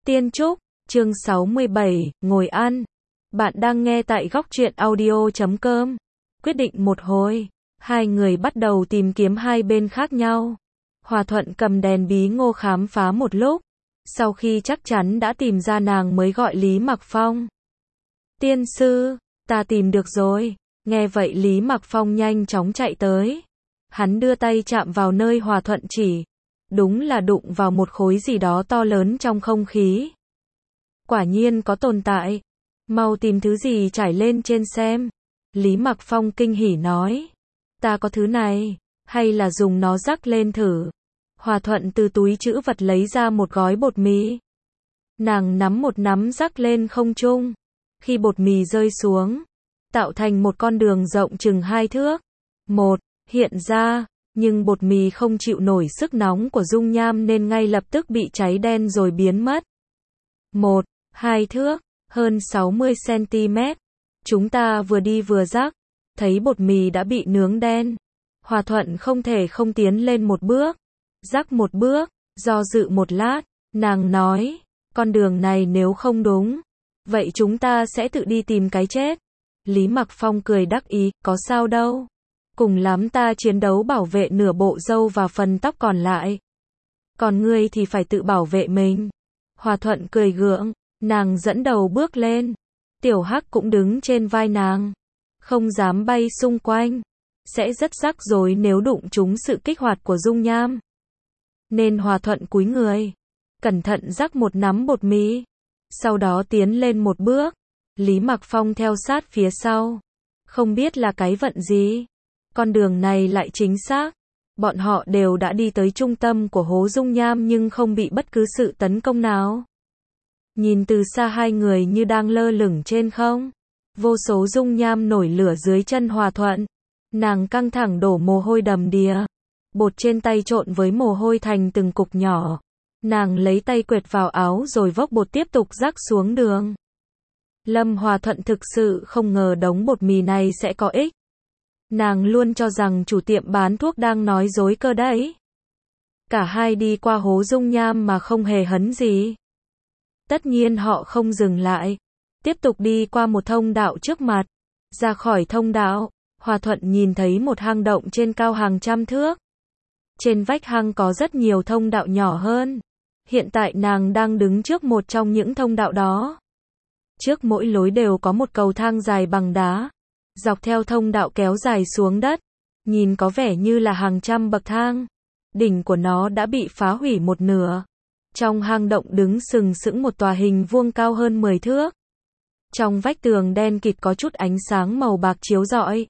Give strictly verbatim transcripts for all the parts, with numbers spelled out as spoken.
Tiên Trúc, chương sáu mươi bảy, ngồi ăn. Bạn đang nghe tại góc truyện audio chấm com. Quyết định một hồi, hai người bắt đầu tìm kiếm hai bên khác nhau. Hòa Thuận cầm đèn bí ngô khám phá một lúc. Sau khi chắc chắn đã tìm ra nàng mới gọi Lý Mặc Phong. Tiên sư, ta tìm được rồi. Nghe vậy Lý Mặc Phong nhanh chóng chạy tới. Hắn đưa tay chạm vào nơi Hòa Thuận chỉ. Đúng là đụng vào một khối gì đó to lớn trong không khí. Quả nhiên có tồn tại. Mau tìm thứ gì trải lên trên xem. Lý Mặc Phong kinh hỉ nói. Ta có thứ này, hay là dùng nó rắc lên thử. Hòa Thuận từ túi trữ vật lấy ra một gói bột mì. Nàng nắm một nắm rắc lên không trung. Khi bột mì rơi xuống, tạo thành một con đường rộng chừng hai thước. Một, hiện ra, nhưng bột mì không chịu nổi sức nóng của dung nham nên ngay lập tức bị cháy đen rồi biến mất. Một, hai thước, hơn sáu mươi xăng-ti-mét. Chúng ta vừa đi vừa rắc, thấy bột mì đã bị nướng đen. Hòa Thuận không thể không tiến lên một bước. Rắc một bước, do dự một lát, nàng nói, con đường này nếu không đúng, vậy chúng ta sẽ tự đi tìm cái chết. Lý Mặc Phong cười đắc ý, có sao đâu. Cùng lắm ta chiến đấu bảo vệ nửa bộ râu và phần tóc còn lại. Còn ngươi thì phải tự bảo vệ mình. Hòa Thuận cười gượng, nàng dẫn đầu bước lên. Tiểu Hắc cũng đứng trên vai nàng. Không dám bay xung quanh. Sẽ rất rắc rối nếu đụng trúng sự kích hoạt của dung nham. Nên Hòa Thuận cúi người. Cẩn thận rắc một nắm bột mì. Sau đó tiến lên một bước. Lý Mặc Phong theo sát phía sau. Không biết là cái vận gì. Con đường này lại chính xác. Bọn họ đều đã đi tới trung tâm của hố dung nham nhưng không bị bất cứ sự tấn công nào. Nhìn từ xa hai người như đang lơ lửng trên không. Vô số dung nham nổi lửa dưới chân Hòa Thuận. Nàng căng thẳng đổ mồ hôi đầm đìa. Bột trên tay trộn với mồ hôi thành từng cục nhỏ. Nàng lấy tay quệt vào áo rồi vốc bột tiếp tục rắc xuống đường. Lâm Hòa Thuận thực sự không ngờ đống bột mì này sẽ có ích. Nàng luôn cho rằng chủ tiệm bán thuốc đang nói dối cơ đấy. Cả hai đi qua hố dung nham mà không hề hấn gì. Tất nhiên họ không dừng lại. Tiếp tục đi qua một thông đạo trước mặt. Ra khỏi thông đạo, Hòa Thuận nhìn thấy một hang động trên cao hàng trăm thước. Trên vách hang có rất nhiều thông đạo nhỏ hơn. Hiện tại nàng đang đứng trước một trong những thông đạo đó. Trước mỗi lối đều có một cầu thang dài bằng đá. Dọc theo thông đạo kéo dài xuống đất. Nhìn có vẻ như là hàng trăm bậc thang. Đỉnh của nó đã bị phá hủy một nửa. Trong hang động đứng sừng sững một tòa hình vuông cao hơn mười thước. Trong vách tường đen kịt có chút ánh sáng màu bạc chiếu rọi.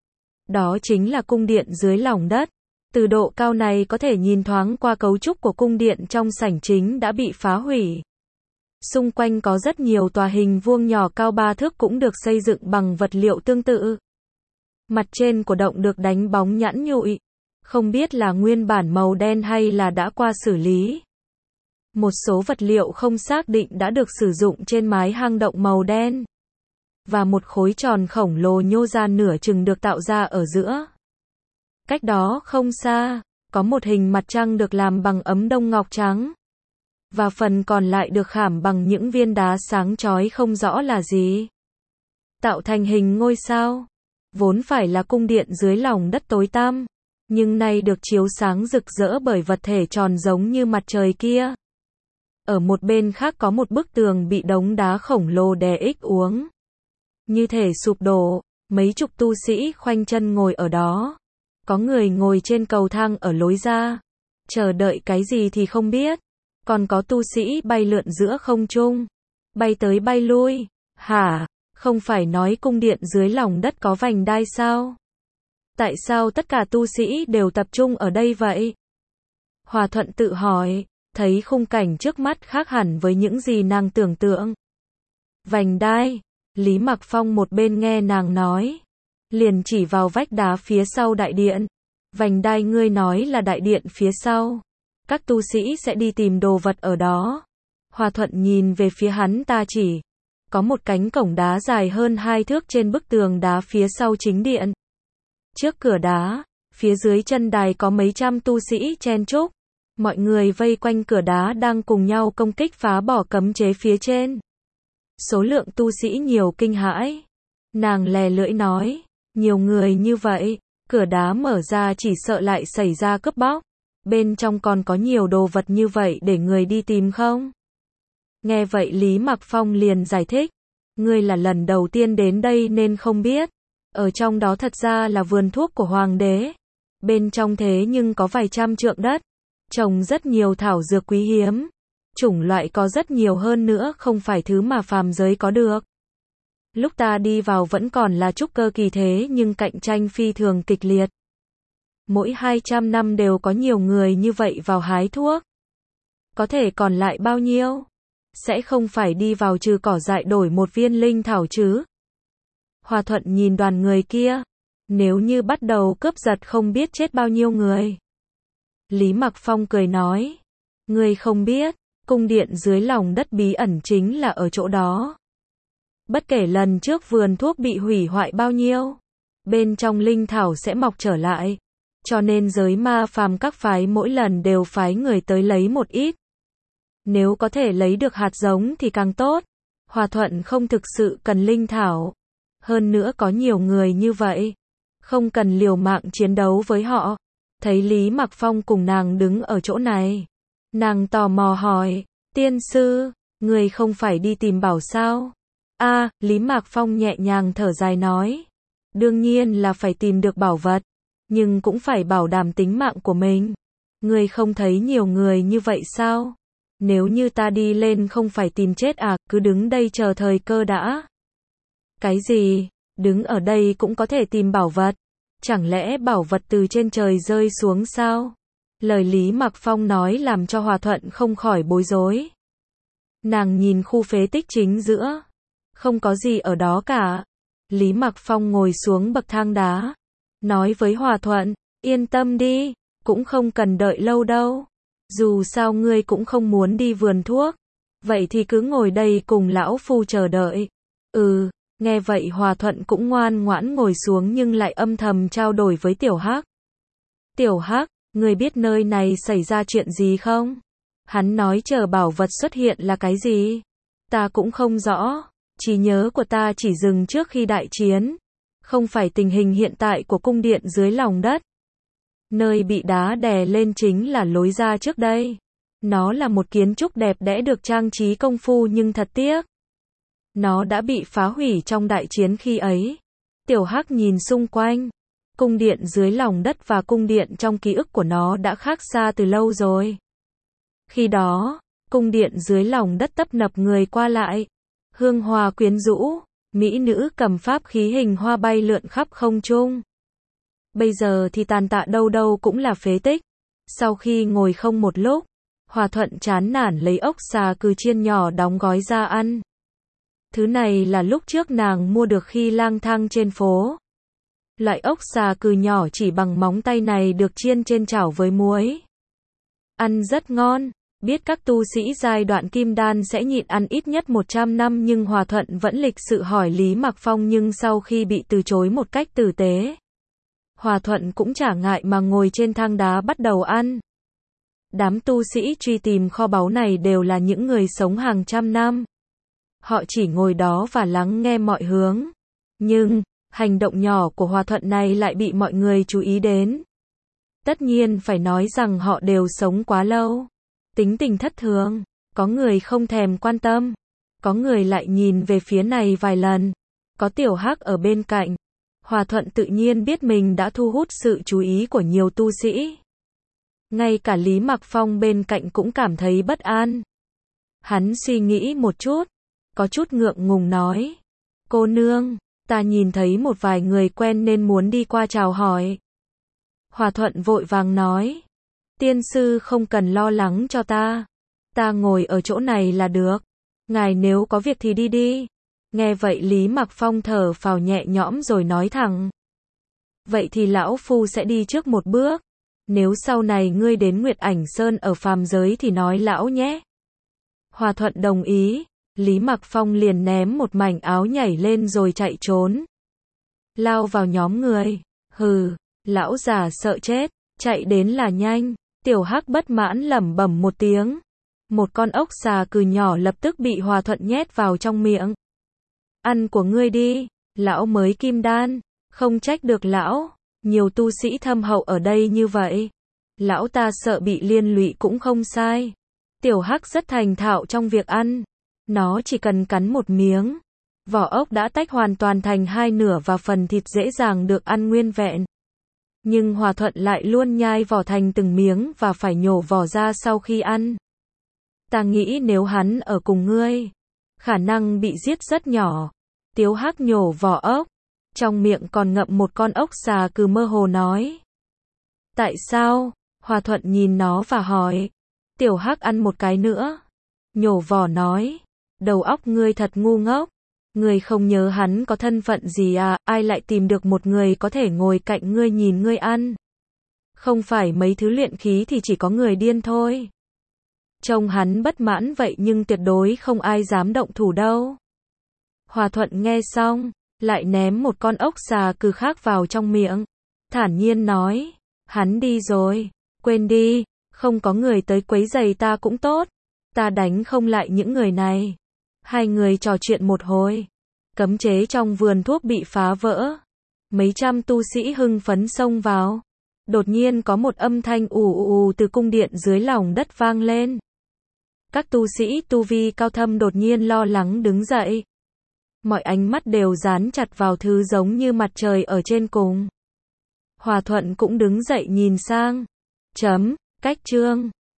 Đó chính là cung điện dưới lòng đất. Từ độ cao này có thể nhìn thoáng qua cấu trúc của cung điện trong sảnh chính đã bị phá hủy. Xung quanh có rất nhiều tòa hình vuông nhỏ cao ba thước cũng được xây dựng bằng vật liệu tương tự. Mặt trên của động được đánh bóng nhẵn nhụi. Không biết là nguyên bản màu đen hay là đã qua xử lý. Một số vật liệu không xác định đã được sử dụng trên mái hang động màu đen. Và một khối tròn khổng lồ nhô ra nửa chừng được tạo ra ở giữa. Cách đó không xa, có một hình mặt trăng được làm bằng ấm đông ngọc trắng. Và phần còn lại được khảm bằng những viên đá sáng chói không rõ là gì. Tạo thành hình ngôi sao. Vốn phải là cung điện dưới lòng đất tối tăm. Nhưng nay được chiếu sáng rực rỡ bởi vật thể tròn giống như mặt trời kia. Ở một bên khác có một bức tường bị đống đá khổng lồ đè ích uống. Như thể sụp đổ, mấy chục tu sĩ khoanh chân ngồi ở đó. Có người ngồi trên cầu thang ở lối ra. Chờ đợi cái gì thì không biết. Còn có tu sĩ bay lượn giữa không trung. Bay tới bay lui. Hả? Không phải nói cung điện dưới lòng đất có vành đai sao? Tại sao tất cả tu sĩ đều tập trung ở đây vậy? Hòa Thuận tự hỏi. Thấy khung cảnh trước mắt khác hẳn với những gì nàng tưởng tượng. Vành đai. Lý Mặc Phong một bên nghe nàng nói. Liền chỉ vào vách đá phía sau đại điện. Vành đai ngươi nói là đại điện phía sau. Các tu sĩ sẽ đi tìm đồ vật ở đó. Hòa Thuận nhìn về phía hắn ta chỉ. Có một cánh cổng đá dài hơn hai thước trên bức tường đá phía sau chính điện. Trước cửa đá, phía dưới chân đài có mấy trăm tu sĩ chen chúc. Mọi người vây quanh cửa đá đang cùng nhau công kích phá bỏ cấm chế phía trên. Số lượng tu sĩ nhiều kinh hãi. Nàng lè lưỡi nói, nhiều người như vậy, cửa đá mở ra chỉ sợ lại xảy ra cướp bóc. Bên trong còn có nhiều đồ vật như vậy để người đi tìm không? Nghe vậy Lý Mặc Phong liền giải thích, ngươi là lần đầu tiên đến đây nên không biết. Ở trong đó thật ra là vườn thuốc của hoàng đế. Bên trong thế nhưng có vài trăm trượng đất, trồng rất nhiều thảo dược quý hiếm. Chủng loại có rất nhiều hơn nữa, không phải thứ mà phàm giới có được. Lúc ta đi vào vẫn còn là trúc cơ kỳ thế nhưng cạnh tranh phi thường kịch liệt. Mỗi hai trăm năm đều có nhiều người như vậy vào hái thuốc. Có thể còn lại bao nhiêu? Sẽ không phải đi vào trừ cỏ dại đổi một viên linh thảo chứ? Hòa Thuận nhìn đoàn người kia. Nếu như bắt đầu cướp giật không biết chết bao nhiêu người. Lý Mặc Phong cười nói. Ngươi không biết, cung điện dưới lòng đất bí ẩn chính là ở chỗ đó. Bất kể lần trước vườn thuốc bị hủy hoại bao nhiêu, bên trong linh thảo sẽ mọc trở lại. Cho nên giới ma phàm các phái mỗi lần đều phái người tới lấy một ít. Nếu có thể lấy được hạt giống thì càng tốt. Hòa Thuận không thực sự cần linh thảo. Hơn nữa có nhiều người như vậy. Không cần liều mạng chiến đấu với họ. Thấy Lý Mặc Phong cùng nàng đứng ở chỗ này. Nàng tò mò hỏi, tiên sư, người không phải đi tìm bảo sao? A, Lý Mặc Phong nhẹ nhàng thở dài nói. Đương nhiên là phải tìm được bảo vật. Nhưng cũng phải bảo đảm tính mạng của mình. Người không thấy nhiều người như vậy sao? Nếu như ta đi lên không phải tìm chết à, cứ đứng đây chờ thời cơ đã. Cái gì? Đứng ở đây cũng có thể tìm bảo vật? Chẳng lẽ bảo vật từ trên trời rơi xuống sao? Lời Lý Mặc Phong nói làm cho Hòa Thuận không khỏi bối rối. Nàng nhìn khu phế tích chính giữa. Không có gì ở đó cả. Lý Mặc Phong ngồi xuống bậc thang đá. Nói với Hòa Thuận, yên tâm đi, cũng không cần đợi lâu đâu. Dù sao ngươi cũng không muốn đi vườn thuốc. Vậy thì cứ ngồi đây cùng lão phu chờ đợi. Ừ, nghe vậy Hòa Thuận cũng ngoan ngoãn ngồi xuống nhưng lại âm thầm trao đổi với Tiểu Hắc. Tiểu Hắc, ngươi biết nơi này xảy ra chuyện gì không? Hắn nói chờ bảo vật xuất hiện là cái gì? Ta cũng không rõ. Trí nhớ của ta chỉ dừng trước khi đại chiến. Không phải tình hình hiện tại của cung điện dưới lòng đất. Nơi bị đá đè lên chính là lối ra trước đây. Nó là một kiến trúc đẹp đẽ được trang trí công phu nhưng thật tiếc. Nó đã bị phá hủy trong đại chiến khi ấy. Tiểu Hắc nhìn xung quanh. Cung điện dưới lòng đất và cung điện trong ký ức của nó đã khác xa từ lâu rồi. Khi đó, cung điện dưới lòng đất tấp nập người qua lại. Hương hoa quyến rũ. Mỹ nữ cầm pháp khí hình hoa bay lượn khắp không trung. Bây giờ thì tàn tạ đâu đâu cũng là phế tích. Sau khi ngồi không một lúc, Hòa Thuận chán nản lấy ốc xà cừ chiên nhỏ đóng gói ra ăn. Thứ này là lúc trước nàng mua được khi lang thang trên phố. Loại ốc xà cừ nhỏ chỉ bằng móng tay này được chiên trên chảo với muối. Ăn rất ngon. Biết các tu sĩ giai đoạn kim đan sẽ nhịn ăn ít nhất một trăm năm nhưng Hòa Thuận vẫn lịch sự hỏi Lý Mặc Phong nhưng sau khi bị từ chối một cách tử tế. Hòa Thuận cũng chả ngại mà ngồi trên thang đá bắt đầu ăn. Đám tu sĩ truy tìm kho báu này đều là những người sống hàng trăm năm. Họ chỉ ngồi đó và lắng nghe mọi hướng. Nhưng, hành động nhỏ của Hòa Thuận này lại bị mọi người chú ý đến. Tất nhiên phải nói rằng họ đều sống quá lâu. Tính tình thất thường, có người không thèm quan tâm, có người lại nhìn về phía này vài lần, có Tiểu Hắc ở bên cạnh. Hòa Thuận tự nhiên biết mình đã thu hút sự chú ý của nhiều tu sĩ. Ngay cả Lý Mặc Phong bên cạnh cũng cảm thấy bất an. Hắn suy nghĩ một chút, có chút ngượng ngùng nói. Cô nương, ta nhìn thấy một vài người quen nên muốn đi qua chào hỏi. Hòa Thuận vội vàng nói. Tiên sư không cần lo lắng cho ta. Ta ngồi ở chỗ này là được. Ngài nếu có việc thì đi đi. Nghe vậy Lý Mặc Phong thở phào nhẹ nhõm rồi nói thẳng. Vậy thì lão phu sẽ đi trước một bước. Nếu sau này ngươi đến Nguyệt Ảnh Sơn ở phàm giới thì nói lão nhé. Hòa Thuận đồng ý. Lý Mặc Phong liền ném một mảnh áo nhảy lên rồi chạy trốn. Lao vào nhóm người. Hừ, lão già sợ chết. Chạy đến là nhanh. Tiểu Hắc bất mãn lẩm bẩm một tiếng. Một con ốc xà cừ nhỏ lập tức bị Hòa Thuận nhét vào trong miệng. Ăn của ngươi đi, lão mới kim đan, không trách được lão, nhiều tu sĩ thâm hậu ở đây như vậy. Lão ta sợ bị liên lụy cũng không sai. Tiểu Hắc rất thành thạo trong việc ăn. Nó chỉ cần cắn một miếng. Vỏ ốc đã tách hoàn toàn thành hai nửa và phần thịt dễ dàng được ăn nguyên vẹn. Nhưng Hòa Thuận lại luôn nhai vỏ thành từng miếng và phải nhổ vỏ ra sau khi ăn. Ta nghĩ nếu hắn ở cùng ngươi, khả năng bị giết rất nhỏ. Tiểu Hắc nhổ vỏ ốc, trong miệng còn ngậm một con ốc xà cừ mơ hồ nói. Tại sao? Hòa Thuận nhìn nó và hỏi. Tiểu Hắc ăn một cái nữa. Nhổ vỏ nói. Đầu óc ngươi thật ngu ngốc. Ngươi không nhớ hắn có thân phận gì à, ai lại tìm được một người có thể ngồi cạnh ngươi nhìn ngươi ăn. Không phải mấy thứ luyện khí thì chỉ có người điên thôi. Trông hắn bất mãn vậy nhưng tuyệt đối không ai dám động thủ đâu. Hòa Thuận nghe xong, lại ném một con ốc xà cừ khác vào trong miệng. Thản nhiên nói, hắn đi rồi, quên đi, không có người tới quấy rầy ta cũng tốt. Ta đánh không lại những người này. Hai người trò chuyện một hồi. Cấm chế trong vườn thuốc bị phá vỡ. Mấy trăm tu sĩ hưng phấn xông vào. Đột nhiên có một âm thanh ù ù ù từ cung điện dưới lòng đất vang lên. Các tu sĩ tu vi cao thâm đột nhiên lo lắng đứng dậy. Mọi ánh mắt đều dán chặt vào thứ giống như mặt trời ở trên cùng. Hòa Thuận cũng đứng dậy nhìn sang. Chấm, cách chương.